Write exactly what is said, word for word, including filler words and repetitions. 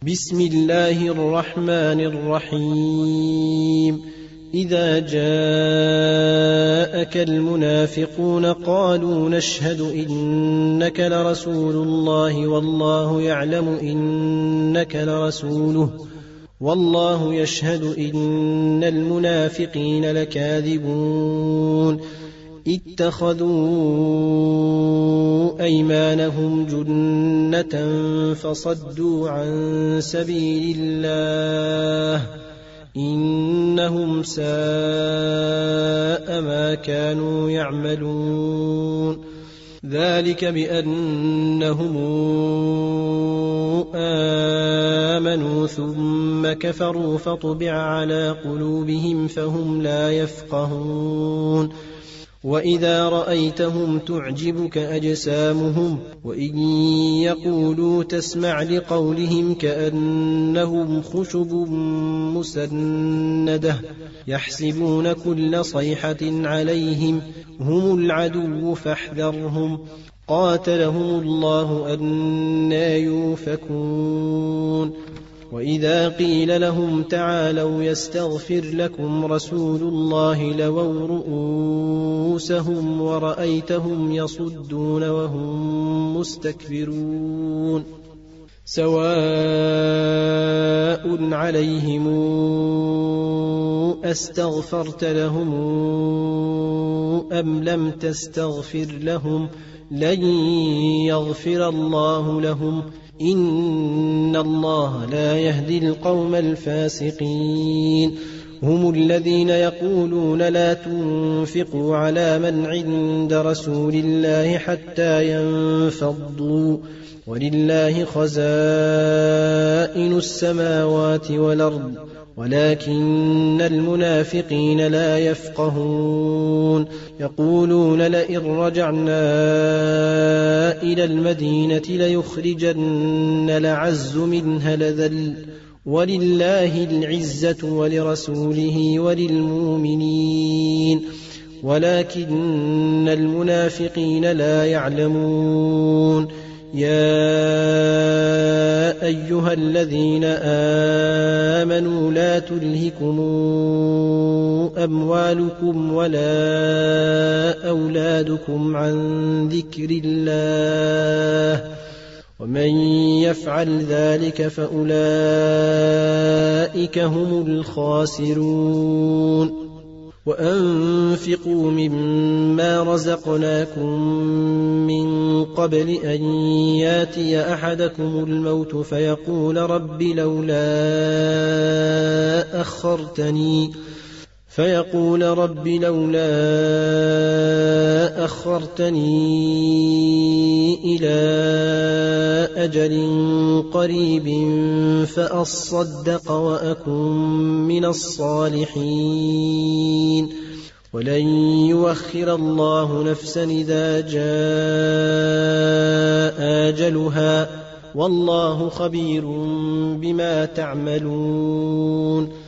بسم الله الرحمن الرحيم إذا جاءك المنافقون قالوا نشهد إنك لرسول الله والله يعلم إنك لرسوله والله يشهد إن المنافقين لكاذبون اتخذوا أيمانهم جنة فصدوا عن سبيل الله إنهم ساء ما كانوا يعملون ذلك بأنهم آمنوا ثم كفروا فطبع على قلوبهم فهم لا يفقهون وإذا رأيتهم تعجبك أجسامهم وإن يقولوا تسمع لقولهم كأنهم خشب مسندة يحسبون كل صيحة عليهم هم العدو فاحذرهم قاتلهم الله أنى يؤفكون وإذا قيل لهم تعالوا يستغفر لكم رسول الله لووا رؤوسهم ورأيتهم يصدون وهم مستكبرون سواء عليهم أستغفرت لهم أم لم تستغفر لهم لن يغفر الله لهم إن الله لا يهدي القوم الفاسقين هم الذين يقولون لا تنفقوا على من عند رسول الله حتى ينفضوا ولله خزائن السماوات والأرض ولكن المنافقين لا يفقهون يقولون لئن رجعنا إلى المدينة ليخرجن الأعز منها الأذل ولله العزة ولرسوله وللمؤمنين ولكن المنافقين لا يعلمون يا أيها الذين آمنوا لا تلهكم أموالكم ولا أولادكم عن ذكر الله ومن يفعل ذلك فأولئك هم الخاسرون وأنفقوا مما رزقناكم من قبل أن ياتي أحدكم الموت فيقول رب لولا أخرتني فيقول رب لولا أخرتني إلى أجل قريب فأصدق وأكن من الصالحين ولن يؤخر الله نفسا إذا جاء أجلها والله خبير بما تعملون